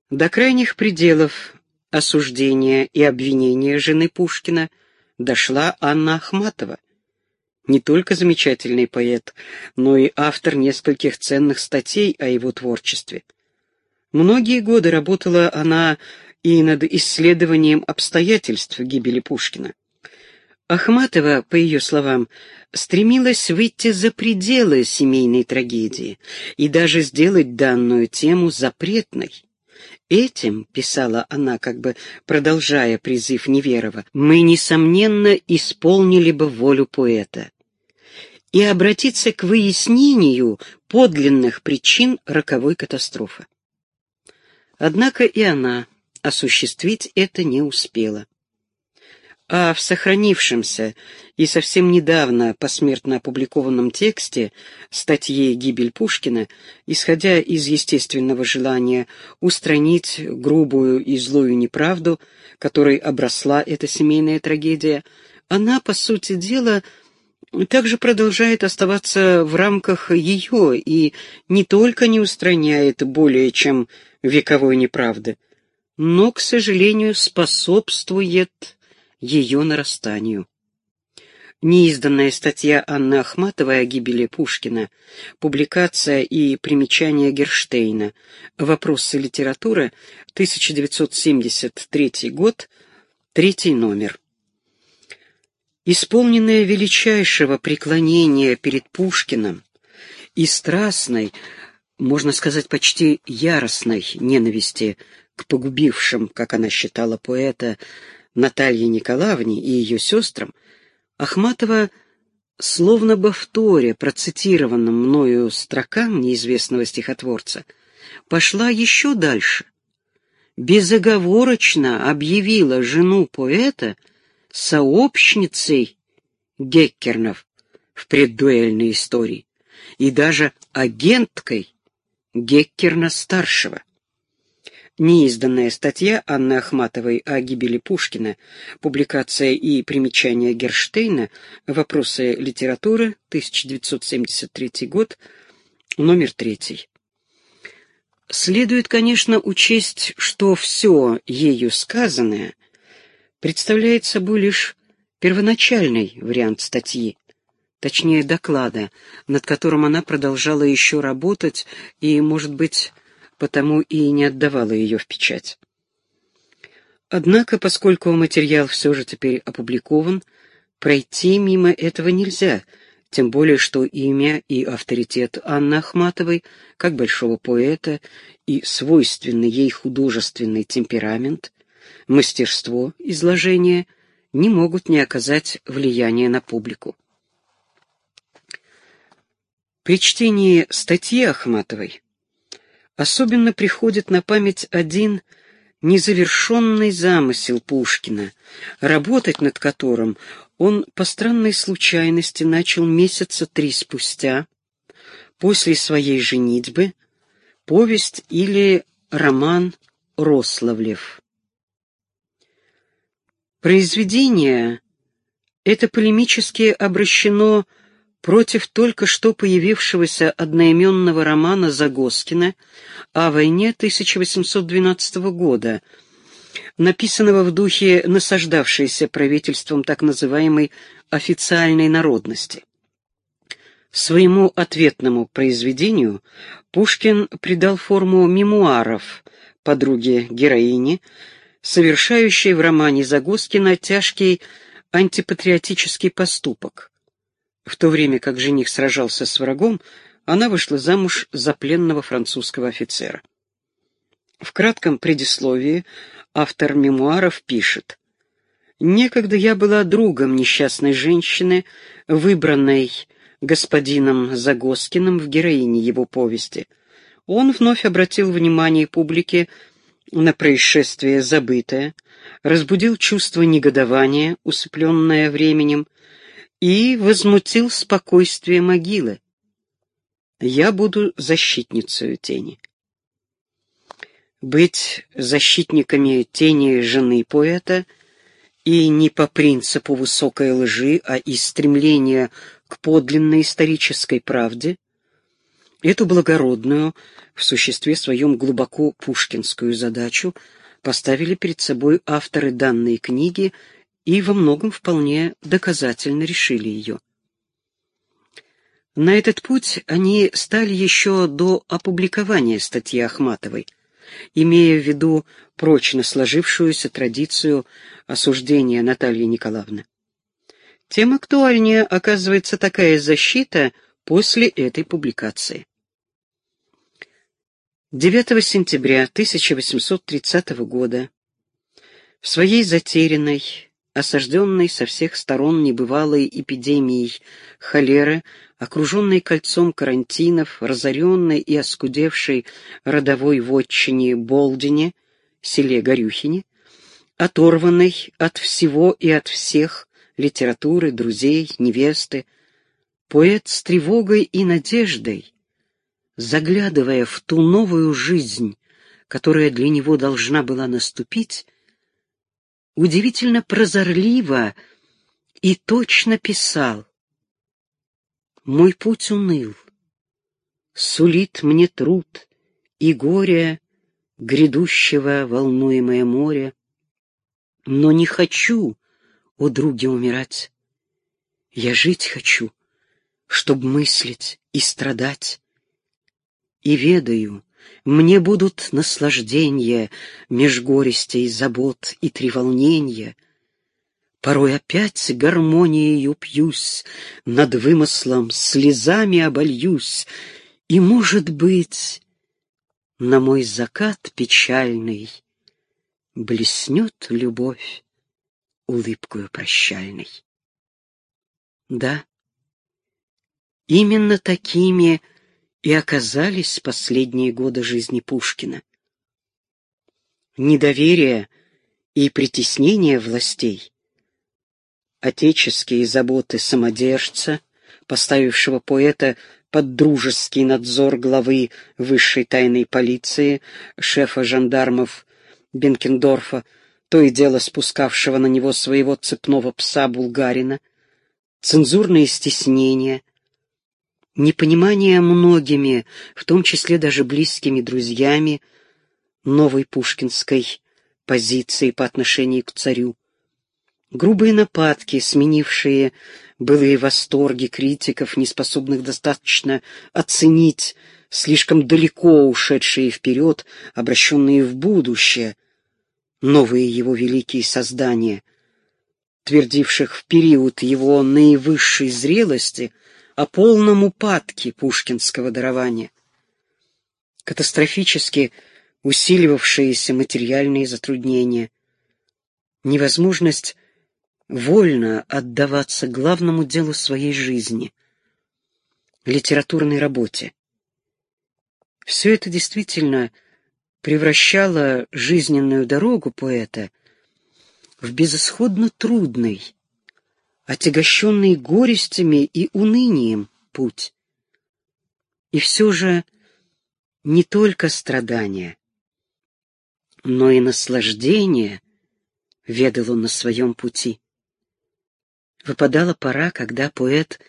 До крайних пределов осуждения и обвинения жены Пушкина дошла Анна Ахматова, не только замечательный поэт, но и автор нескольких ценных статей о его творчестве. Многие годы работала она и над исследованием обстоятельств гибели Пушкина. Ахматова, по ее словам, стремилась выйти за пределы семейной трагедии и даже сделать данную тему запретной. «Этим, — писала она, как бы продолжая призыв Неверова, — мы, несомненно, исполнили бы волю поэта и обратиться к выяснению подлинных причин роковой катастрофы». Однако и она осуществить это не успела. А в сохранившемся и совсем недавно посмертно опубликованном тексте статьи «Гибель Пушкина», исходя из естественного желания устранить грубую и злую неправду, которой обросла эта семейная трагедия, она, по сути дела, также продолжает оставаться в рамках ее и не только не устраняет более чем вековой неправды, но, к сожалению, способствует ее нарастанию. Неизданная статья Анны Ахматовой о гибели Пушкина, публикация и примечание Герштейна, «Вопросы литературы», 1973 год, 3 номер. Исполненная величайшего преклонения перед Пушкиным и страстной, можно сказать, почти яростной ненависти к погубившим, как она считала, поэта Наталье Николаевне и ее сестрам, Ахматова, словно бы вторя процитированным мною строкам неизвестного стихотворца, пошла еще дальше. Безоговорочно объявила жену поэта сообщницей Геккернов в преддуэльной истории и даже агенткой Геккерна-старшего. Неизданная статья Анны Ахматовой о гибели Пушкина, публикация и примечание Герштейна, «Вопросы литературы», 1973 год, номер 3. Следует, конечно, учесть, что все ею сказанное представляет собой лишь первоначальный вариант статьи, точнее доклада, над которым она продолжала еще работать и, может быть, потому и не отдавала ее в печать. Однако, поскольку материал все же теперь опубликован, пройти мимо этого нельзя, тем более что имя и авторитет Анны Ахматовой, как большого поэта, и свойственный ей художественный темперамент, мастерство изложения не могут не оказать влияния на публику. При чтении статьи Ахматовой особенно приходит на память один незавершенный замысел Пушкина, работать над которым он по странной случайности начал месяца 3 спустя, после своей женитьбы, повесть или роман «Рославлев». Произведение это полемически обращено против только что появившегося одноименного романа Загоскина о войне 1812 года, написанного в духе насаждавшейся правительством так называемой официальной народности. Своему ответному произведению Пушкин придал форму мемуаров подруги-героини, совершающей в романе Загоскина тяжкий антипатриотический поступок. В то время как жених сражался с врагом, она вышла замуж за пленного французского офицера. В кратком предисловии автор мемуаров пишет: «Некогда я была другом несчастной женщины, выбранной господином Загоскиным в героине его повести. Он вновь обратил внимание публики на происшествие забытое, разбудил чувство негодования, усыпленное временем, и возмутил спокойствие могилы. Я буду защитницей тени». Быть защитниками тени жены поэта и не по принципу высокой лжи, а из стремления к подлинной исторической правде Эту благородную, в существе своем глубоко пушкинскую задачу поставили перед собой авторы данной книги и во многом вполне доказательно решили ее. На этот путь они стали еще до опубликования статьи Ахматовой, имея в виду прочно сложившуюся традицию осуждения Натальи Николаевны. Тем актуальнее оказывается такая защита после этой публикации. 9 сентября 1830 года в своей затерянной, осажденной со всех сторон небывалой эпидемией холеры, окруженной кольцом карантинов, разоренной и оскудевшей родовой вотчине Болдине, селе Горюхине, оторванной от всего и от всех литературы, друзей, невесты, поэт с тревогой и надеждой, заглядывая в ту новую жизнь, которая для него должна была наступить, удивительно прозорливо и точно писал: «Мой путь уныл, сулит мне труд и горе грядущего волнуемое море, но не хочу, о друге, умирать. Я жить хочу, чтоб мыслить и страдать. И ведаю, мне будут наслажденья меж горестей, забот и треволненья. Порой опять гармонией упьюсь, над вымыслом слезами обольюсь, и, может быть, на мой закат печальный блеснет любовь улыбкою прощальной». Да, именно такими и оказались последние годы жизни Пушкина. Недоверие и притеснение властей, отеческие заботы самодержца, поставившего поэта под дружеский надзор главы высшей тайной полиции, шефа жандармов Бенкендорфа, то и дело спускавшего на него своего цепного пса Булгарина, цензурные стеснения, непонимание многими, в том числе даже близкими друзьями, новой пушкинской позиции по отношению к царю, грубые нападки, сменившие былые восторги критиков, неспособных достаточно оценить слишком далеко ушедшие вперед, обращенные в будущее, новые его великие создания, твердивших в период его наивысшей зрелости о полном упадке пушкинского дарования, катастрофически усиливавшиеся материальные затруднения, невозможность вольно отдаваться главному делу своей жизни — литературной работе. Все это действительно превращало жизненную дорогу поэта в безысходно трудный, отягощенный горестями и унынием путь. И все же не только страдания, но и наслаждение ведал он на своем пути. Выпадала пора, когда поэт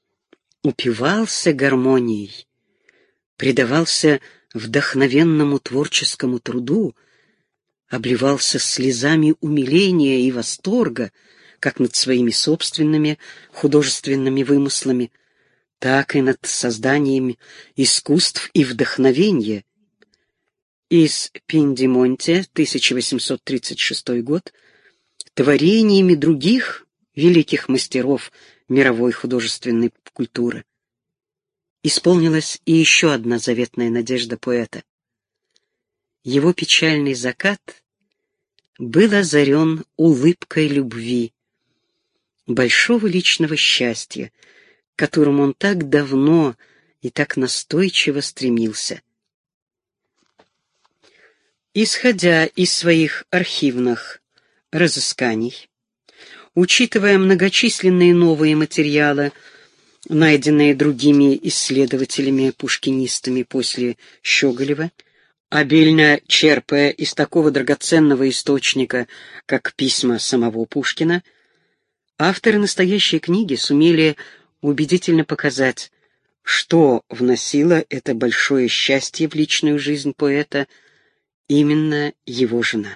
упивался гармонией, предавался вдохновенному творческому труду, обливался слезами умиления и восторга как над своими собственными художественными вымыслами, так и над созданием искусств и вдохновения. Из Пиндимонте, 1836 год, творениями других великих мастеров мировой художественной культуры исполнилась и еще одна заветная надежда поэта. Его печальный закат был озарен улыбкой любви, большого личного счастья, к которому он так давно и так настойчиво стремился. Исходя из своих архивных разысканий, учитывая многочисленные новые материалы, найденные другими исследователями-пушкинистами после Щеголева, обильно черпая из такого драгоценного источника, как письма самого Пушкина, авторы настоящей книги сумели убедительно показать что вносило это большое счастье в личную жизнь поэта? Именно его жена.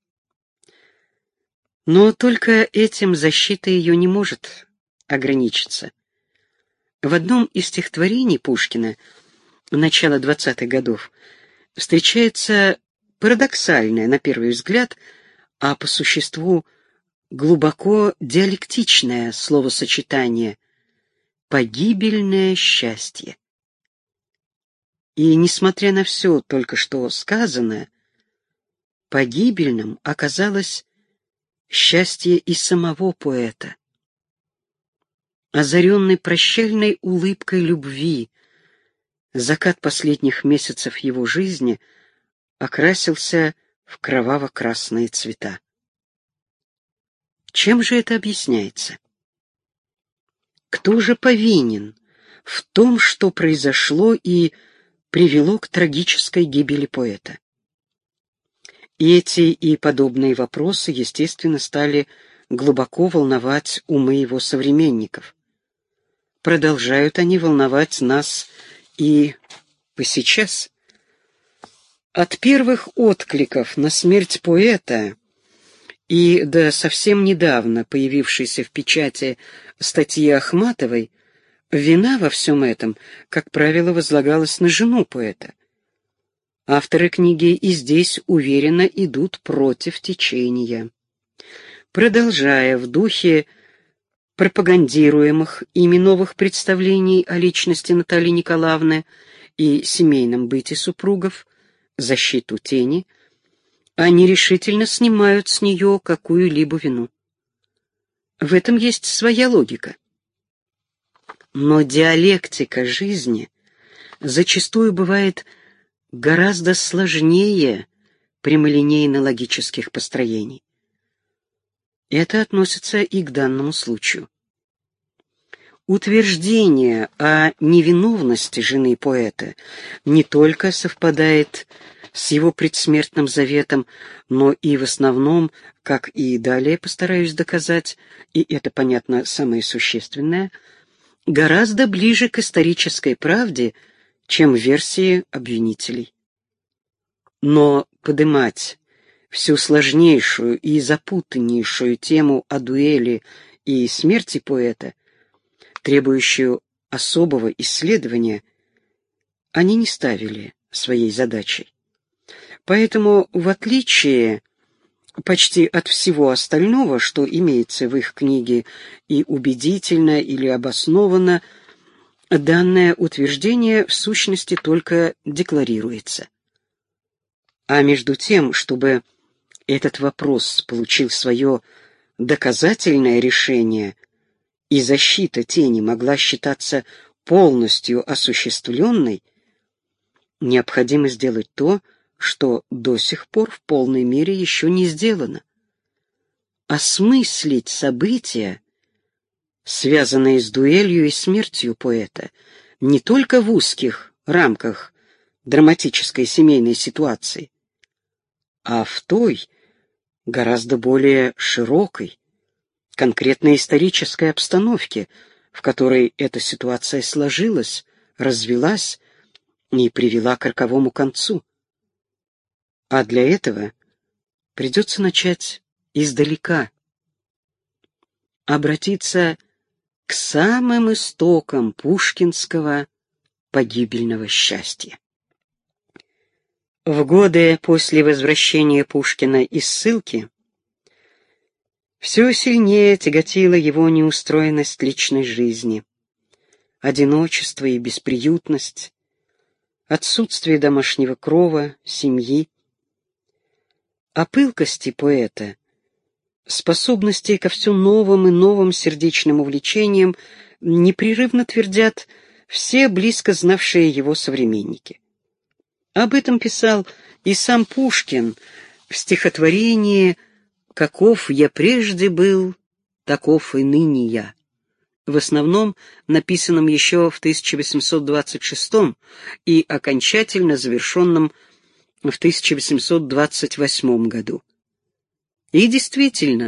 Но только этим защита ее не может ограничиться. В одном из стихотворений Пушкина начала 20-х годов встречается парадоксальное, на первый взгляд, а по существу глубоко диалектичное словосочетание «погибельное счастье». И, несмотря на все только что сказанное, погибельным оказалось счастье и самого поэта. Озаренный прощальной улыбкой любви, закат последних месяцев его жизни окрасился в кроваво-красные цвета. Чем же это объясняется? Кто же повинен в том, что произошло и привело к трагической гибели поэта? И эти и подобные вопросы, естественно, стали глубоко волновать умы его современников. Продолжают они волновать нас и посейчас. От первых откликов на смерть поэта и до совсем недавно появившейся в печати статьи Ахматовой, вина во всем этом, как правило, возлагалась на жену поэта. Авторы книги и здесь уверенно идут против течения, продолжая в духе пропагандируемых ими новых представлений о личности Натальи Николаевны и семейном быте супругов защиту тени, они решительно снимают с нее какую-либо вину. В этом есть своя логика. Но диалектика жизни зачастую бывает гораздо сложнее прямолинейно-логических построений. Это относится и к данному случаю. Утверждение о невиновности жены поэта не только совпадает с его предсмертным заветом, но и в основном, как и далее постараюсь доказать, и это, понятно, самое существенное, гораздо ближе к исторической правде, чем версии обвинителей. Но подымать всю сложнейшую и запутаннейшую тему о дуэли и смерти поэта, требующую особого исследования, они не ставили своей задачей. Поэтому, в отличие почти от всего остального, что имеется в их книге и убедительно или обоснованно, данное утверждение в сущности только декларируется. А между тем, чтобы этот вопрос получил свое доказательное решение и защита тени могла считаться полностью осуществленной, необходимо сделать то, что до сих пор в полной мере еще не сделано. Осмыслить события, связанные с дуэлью и смертью поэта, не только в узких рамках драматической семейной ситуации, а в той, гораздо более широкой, конкретной исторической обстановке, в которой эта ситуация сложилась, развилась и привела к роковому концу. А для этого придется начать издалека, обратиться к самым истокам пушкинского погибельного счастья. В годы после возвращения Пушкина из ссылки все сильнее тяготила его неустроенность личной жизни, одиночество и бесприютность, отсутствие домашнего крова, семьи. О пылкости поэта, способности ко все новым и новым сердечным увлечениям непрерывно твердят все близко знавшие его современники. Об этом писал и сам Пушкин в стихотворении «Каков я прежде был, таков и ныне я», в основном написанном еще в 1826 и окончательно завершенном в 1828 году. И действительно,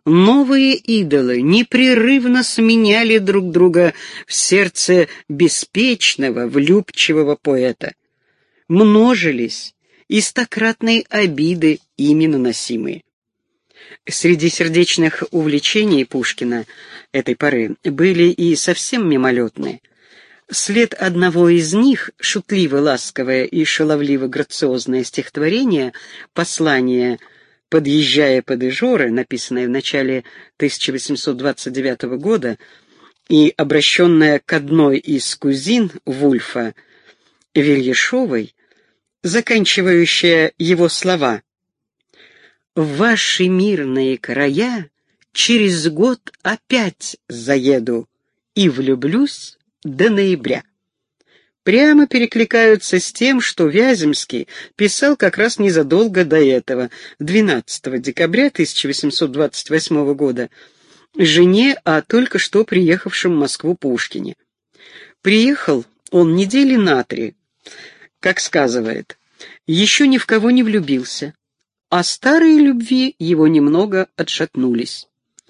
Новые идолы непрерывно сменяли друг друга в сердце беспечного, влюбчивого поэта. Множились и стократные обиды, ими наносимые. Среди сердечных увлечений Пушкина этой поры были и совсем мимолетные. След одного из них, шутливо-ласковое и шаловливо-грациозное стихотворение «Послание, подъезжая под Ижоры», написанное в начале 1829 года и обращенное к одной из кузин Вульфа, Вильяшовой, заканчивающее его слова: «В ваши мирные края через год опять заеду и влюблюсь до ноября», прямо перекликаются с тем, что Вяземский писал как раз незадолго до этого, 12 декабря 1828 года, жене о только что приехавшем в Москву Пушкине. Приехал он недели на 3, как сказывает, еще ни в кого не влюбился, а старые любви его немного отшатнулись.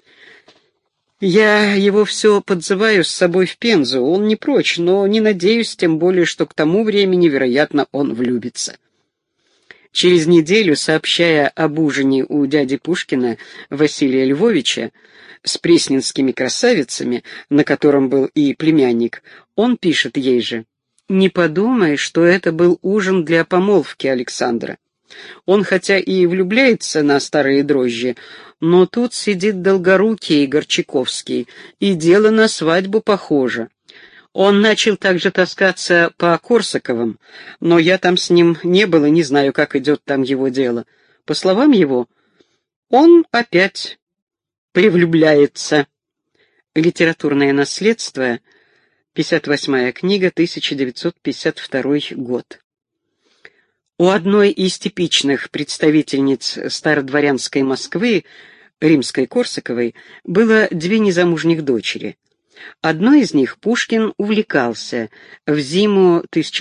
Я его все подзываю с собой в Пензу, он не прочь, но не надеюсь, тем более, что к тому времени, вероятно, он влюбится. Через неделю, сообщая об ужине у дяди Пушкина Василия Львовича с пресненскими красавицами, на котором был и племянник, он пишет ей же: «Не подумай, что это был ужин для помолвки Александра. Он хотя и влюбляется на старые дрожжи, но тут сидит Долгорукий Горчаковский, и дело на свадьбу похоже. Он начал также таскаться по Корсаковым, но я там с ним не был и не знаю, как идет там его дело. По словам его, он опять привлюбляется». Литературное наследство, 58-я книга, 1952 год. У одной из типичных представительниц стародворянской Москвы, римской Корсаковой, было 2 незамужних дочери. Одной из них Пушкин увлекался в зиму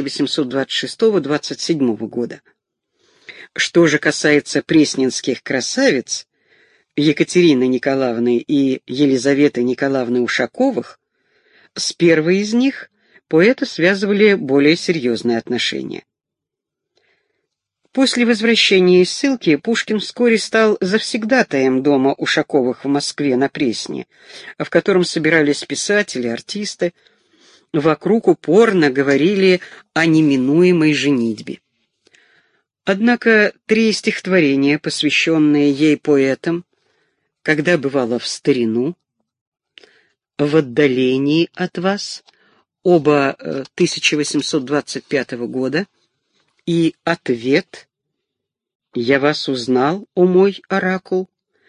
1826-27 года. Что же касается пресненских красавиц, Екатерины Николаевны и Елизаветы Николаевны Ушаковых, с первой из них поэта связывали более серьезные отношения. После возвращения из ссылки Пушкин вскоре стал завсегдатаем дома Ушаковых в Москве на Пресне, в котором собирались писатели, артисты. Вокруг упорно говорили о неминуемой женитьбе. Однако 3 стихотворения, посвященные ей поэтам, «Когда бывало в старину», «В отдалении от вас», оба 1825 года, и «Ответ», «Я вас узнал, о мой оракул»,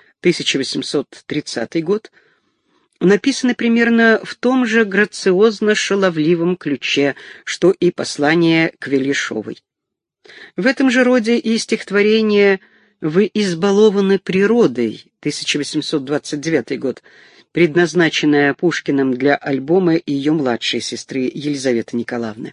1830 год, написаны примерно в том же грациозно-шаловливом ключе, что и послание к Вельяшовой. В этом же роде и стихотворение «Вы избалованы природой», 1829 год, предназначенное Пушкиным для альбома ее младшей сестры Елизаветы Николаевны.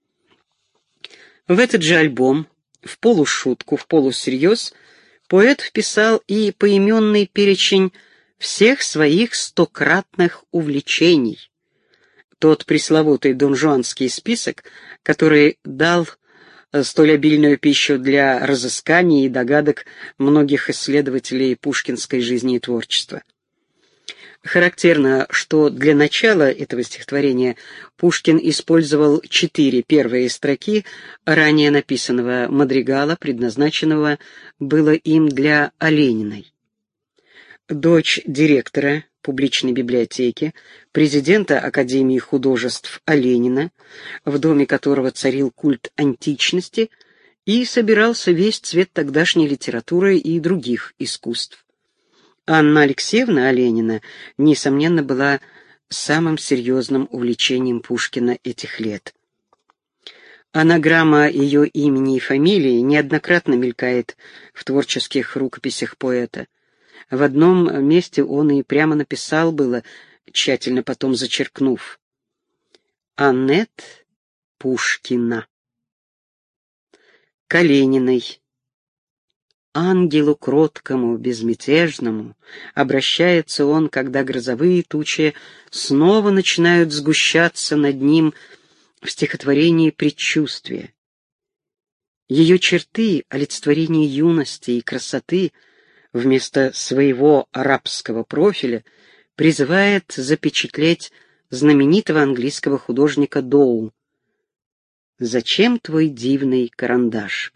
В этот же альбом, в полушутку, в полусерьез, поэт вписал и поименный перечень всех своих стократных увлечений. Тот пресловутый донжуанский список, который дал столь обильную пищу для разысканий и догадок многих исследователей пушкинской жизни и творчества. Характерно, что для начала этого стихотворения Пушкин использовал 4 первые строки ранее написанного мадригала, предназначенного было им для Олениной. Дочь директора публичной библиотеки, президента Академии художеств Оленина, в доме которого царил культ античности и собирался весь цвет тогдашней литературы и других искусств. Анна Алексеевна Оленина, несомненно, была самым серьезным увлечением Пушкина этих лет. Анаграмма ее имени и фамилии неоднократно мелькает в творческих рукописях поэта. В одном месте он и прямо написал было, тщательно потом зачеркнув: «Аннет Пушкина». К Олениной. ангелу кроткому, безмятежному обращается он, когда грозовые тучи снова начинают сгущаться над ним в стихотворении «Предчувствие». Ее черты, олицетворение юности и красоты, вместо своего арабского профиля призывает запечатлеть знаменитого английского художника Доу. «Зачем твой дивный карандаш?»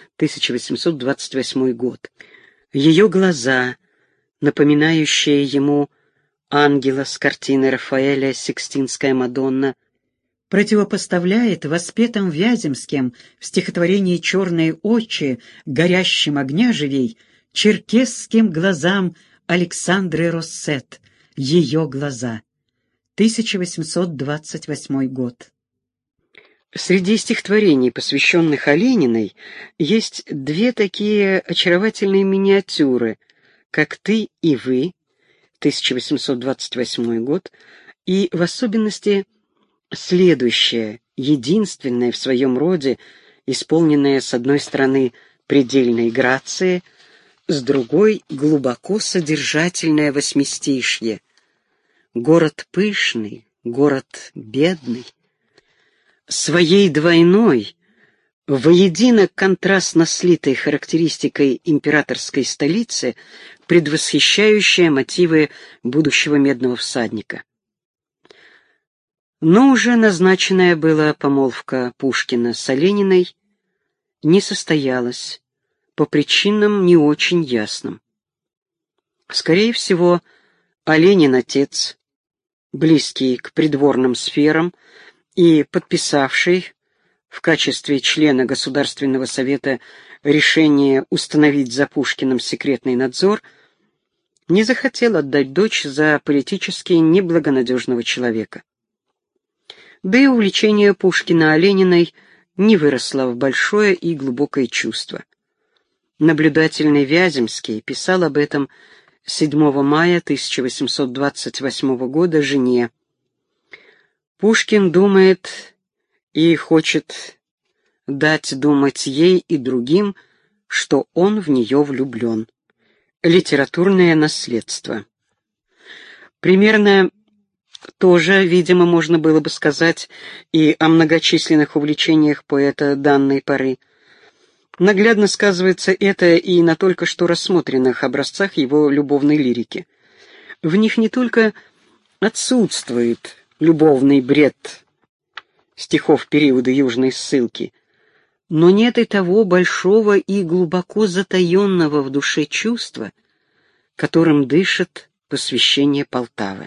1828 год. Ее глаза, напоминающие ему ангела с картины Рафаэля «Сикстинская Мадонна», противопоставляет воспетым Вяземским в стихотворении «Черные очи» горящим огня живей черкесским глазам Александры Россет, ее глаза. 1828 год. Среди стихотворений, посвященных Олениной, есть две такие очаровательные миниатюры, как «Ты и вы», 1828 год, и в особенности следующее, единственное в своем роде, исполненное с одной стороны предельной грацией, с другой глубоко содержательное восьмистишье. Город пышный, город бедный, своей двойной, воедино контрастно слитой характеристикой императорской столицы, предвосхищающая мотивы будущего медного всадника. Но уже назначенная была помолвка Пушкина с Олениной не состоялась по причинам не очень ясным. Скорее всего, Оленин отец, близкий к придворным сферам и подписавший в качестве члена Государственного совета решение установить за Пушкиным секретный надзор, не захотел отдать дочь за политически неблагонадежного человека. Да и увлечение Пушкина Олениной не выросло в большое и глубокое чувство. Наблюдательный Вяземский писал об этом 7 мая 1828 года жене. Пушкин думает и хочет дать думать ей и другим, что он в нее влюблен. Литературное наследство. Примерно тоже, видимо, можно было бы сказать и о многочисленных увлечениях поэта данной поры. Наглядно сказывается это и на только что рассмотренных образцах его любовной лирики. В них не только отсутствует любовный бред стихов периода южной ссылки, но нет и того большого и глубоко затаенного в душе чувства, которым дышит посвящение Полтавы.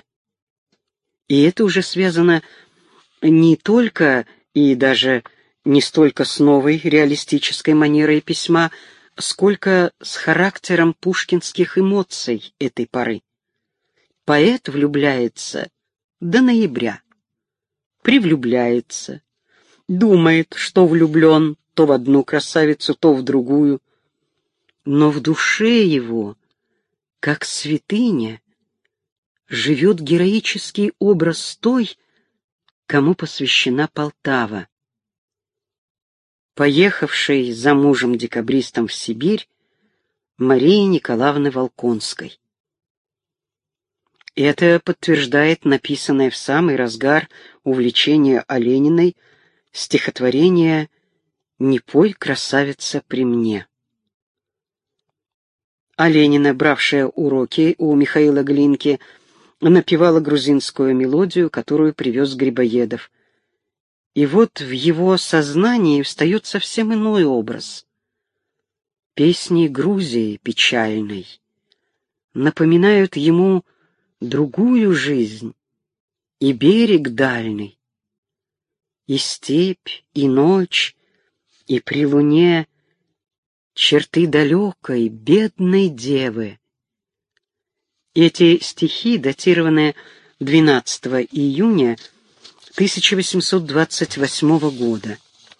И это уже связано не только и даже не столько с новой реалистической манерой письма, сколько с характером пушкинских эмоций этой поры. Поэт влюбляется до ноября, привлюбляется, думает, что влюблен то в одну красавицу, то в другую, но в душе его, как святыня, живет героический образ той, кому посвящена Полтава, поехавшей за мужем-декабристом в Сибирь Марии Николаевны Волконской. Это подтверждает написанное в самый разгар увлечения Олениной стихотворение «Не пой, красавица, при мне». Оленина, бравшая уроки у Михаила Глинки, напевала грузинскую мелодию, которую привез Грибоедов. И вот в его сознании встает совсем иной образ. Песни Грузии печальной напоминают ему другую жизнь, и берег дальний, и степь, и ночь, и при луне черты далекой, бедной девы. Эти стихи, датированные 12 июня 1828 года.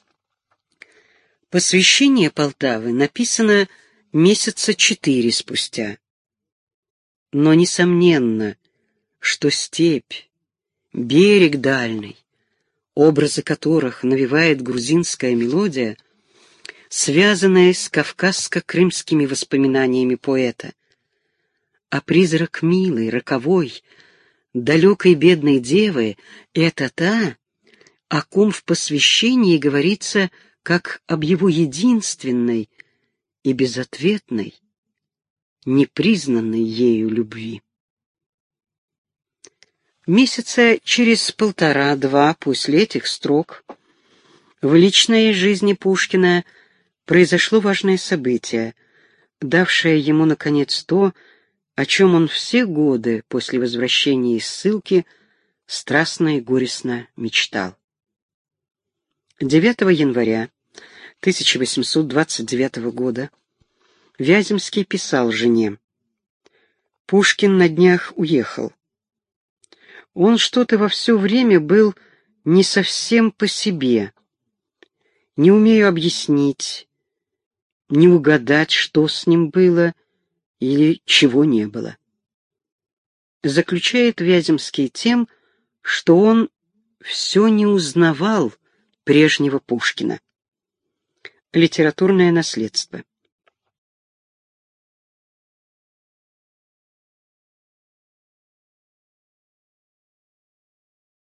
Посвящение Полтавы написано месяца 4 спустя. Но несомненно, что степь, берег дальний, образы которых навевает грузинская мелодия, связанное с кавказско-крымскими воспоминаниями поэта. А призрак милой, роковой, далекой бедной девы — это та, о ком в посвящении говорится как об его единственной и безответной, непризнанной ею любви. Месяца через 1,5-2 после этих строк в личной жизни Пушкина произошло важное событие, давшее ему, наконец, то, о чем он все годы после возвращения из ссылки страстно и горестно мечтал. 9 января 1829 года Вяземский писал жене: «Пушкин на днях уехал. Он что-то во все время был не совсем по себе. Не умею объяснить, не угадать, что с ним было или чего не было». Заключает Вяземский тем, что он все не узнавал прежнего Пушкина. Литературное наследство.